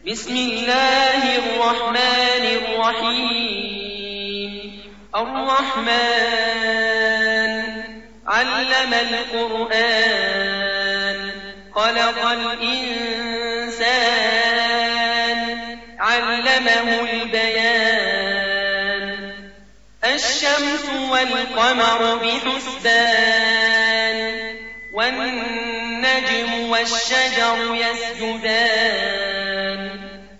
بسم الله الرحمن الرحيم. الرحمن علم القرآن خلق الإنسان علمه البيان. الشمس والقمر بحسبان والنجم والشجر يسجدان.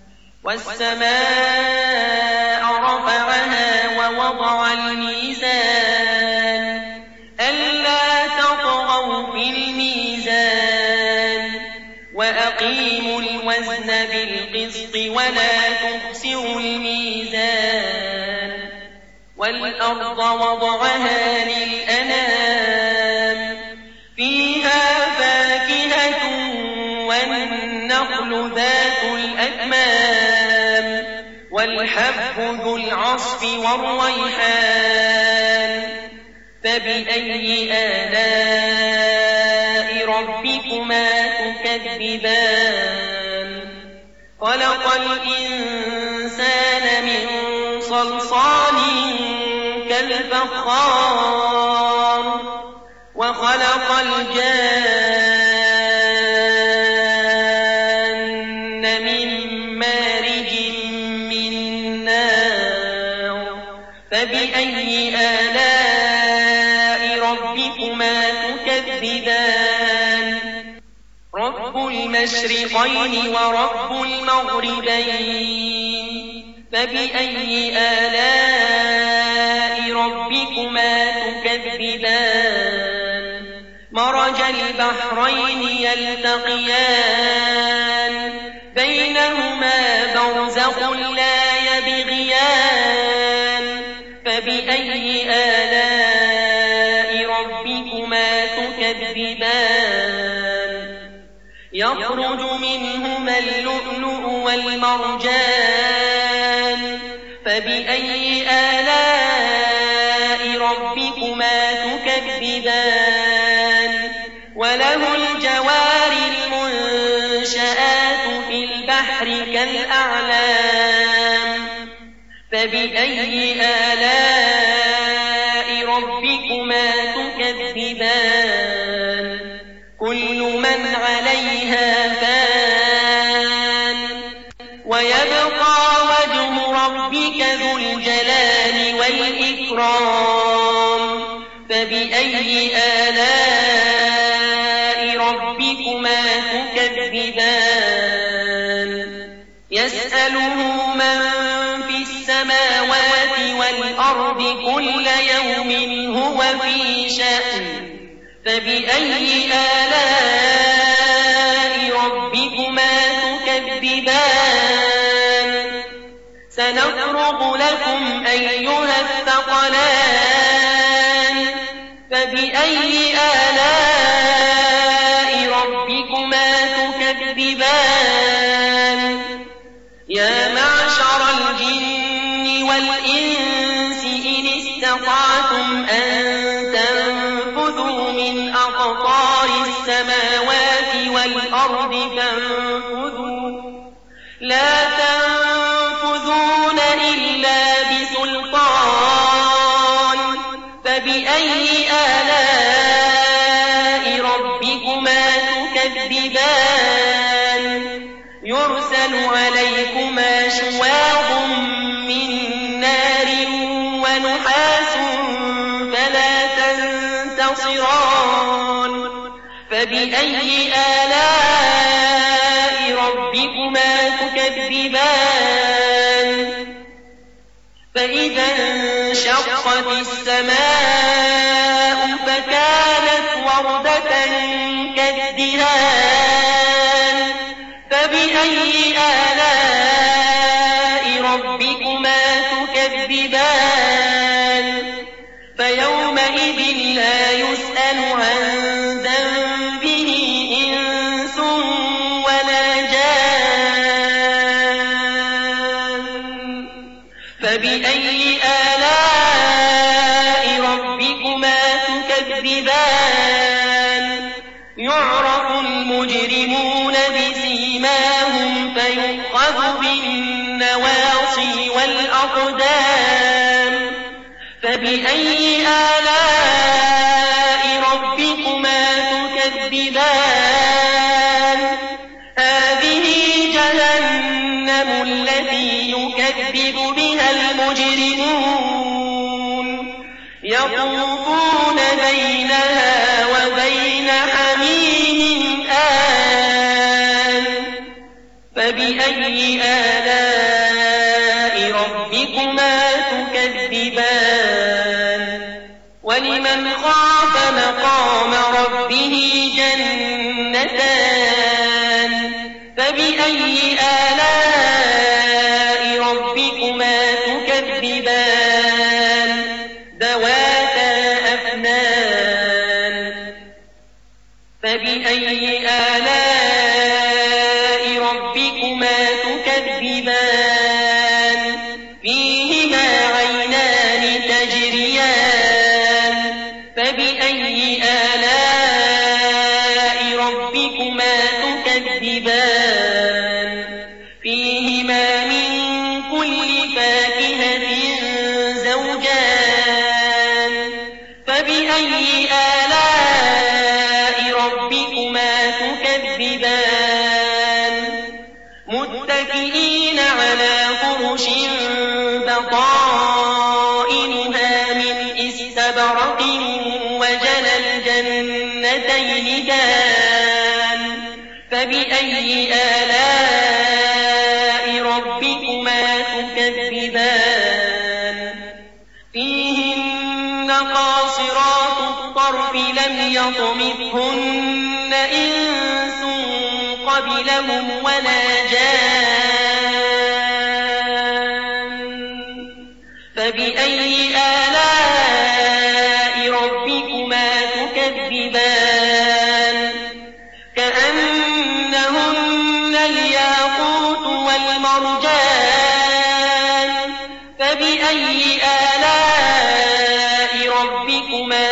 والسماء رفعها ووضع الميزان ألا تطغوا في الميزان وأقيموا الوزن بالقسط ولا تخسروا الميزان. والأرض وضعها للأنام فيها فاكهة والنخل ذات الأكمام والحب ذو العصف والريحان. فبأي آلاء ربكما تكذبان؟ خلق الإنسان من صلصال كالفخار وخلق الجان من مارج من نار. فبأي آلاء ربكما تكذبان؟ رب المشرقين ورب المغربين. فبأي آلاء ربكما تكذبان؟ مرج البحرين يلتقيان بينهما برزخ لا يبغيان. فبأي آلاء ربكما تكذبان؟ يخرج منهما اللؤلؤ والمرجان. فبأي آلاء ربكما تكذبان؟ وله الجوار المنشآت في البحر كالأعلام. فبأي آلاء ربكما تكذبان؟ كل من عليها فان ويبقى وجه ربك ذو الجلال والإكرام. فبأي آلاء ربكما تكذبان؟ يسأله من في السماوات والأرض كل يوم هو في شأن. فبأي آلاء ربكما تكذبان؟ سنفرغ لكم أيها الثقلان. فبأي آلاء ربكما تكذبان؟ يا معشر الجن والإنس إن استطعتم أن تنفذوا من أقطار السماوات والأرض فانفذوا لا تنفذون إلا بسلطان. فبأي آلاء ربكما تكذبان؟ يرسل عليكما شواظ من نار ونحاس فلا تنتصران. فبأي آلاء ربكما تكذبان؟ فإذا انشقت السماء فكانت وردة كالدهان. فبأي آلاء ربكما تكذبان؟ فيومئذ لا يسأل عن ذنبه إنس ولا جان. فبأي آلاء ربكما تكذبان؟ يعرف المجرمون بسيماهم فيؤخذ يؤخذ بالنواصي والأقدام فبأي آلاء ربكما تكذبان هذه جهنم التي يكذب بها المجرمون يطوفون بينها وبين حميم آن فبأي آلاء ربكما تكذبان ولمن خاف مقام ربه جنتان فبأي آلاء ربكما تكذبان ذواتا أفنان فبأي آلاء ربكما تكذبان فيهما عينان تجريان فبأي آلاء ربكما تكذبان فيهما من كل فاكهة زوجان فبأي آلاء ربكما تكذبان متكئين على فرش بطائنها من استبرق وجنى الجنتين دان فبأي آلاء ربكما تكذبان فيهن قاصرات الطرف لم يطمثهن إنس قبلهم ولا جان فبأي آلاء ربكما تكذبان كأنهن الياقوت والمرجان فبأي آلاء ربكما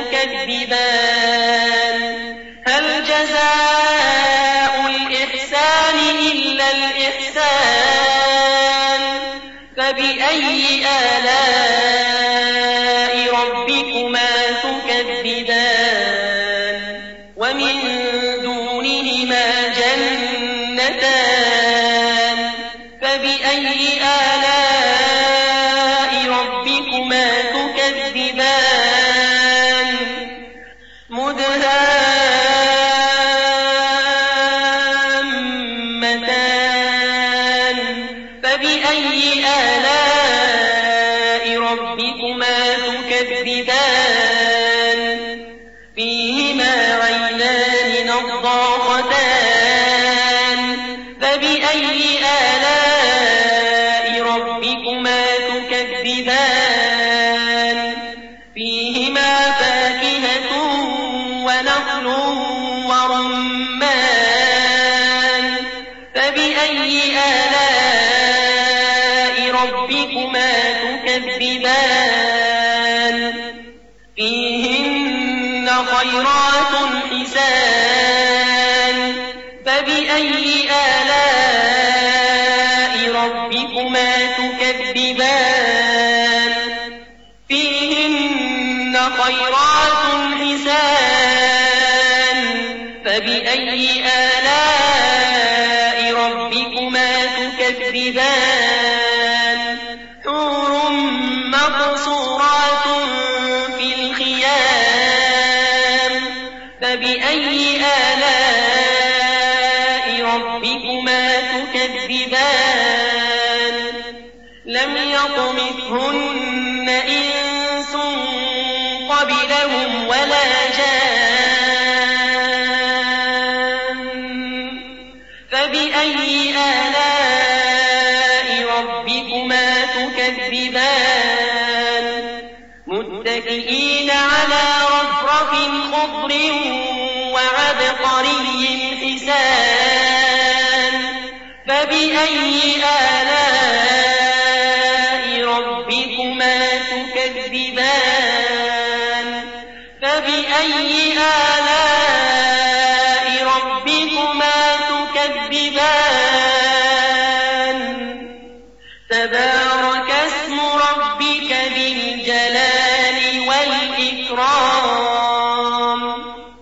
تكذبان هل جزاء الإحسان إلا الإحسان فبأي آلاء ربكما تكذبان ومن دونهما جنتان فبأي آلاء ربكما تكذبان مدهامتان فبأي آلاء ربكما تكذبان فيهما عينان نضاختان فبأي آلاء ربكما تكذبان فيهما فاكهة ونخل ورمان فبأي آلاء ربكما تكذبان فيهن خيرات حسان فبأي آلاء ربكما تكذبان فيهن خيرات حسان فبأي آلاء ربكما تكذبان حور مقصورات في الخيام فبأي آلاء ربكما تكذبان لم يطمثهن إنس قبلهم ولا جان فبأي آلاء ربكما تكذبان متكئين على رفرف خضر وعبقري حسان فبأي آلاء ربكما تكذبان فبأي آلاء ربكما تكذبان تبارك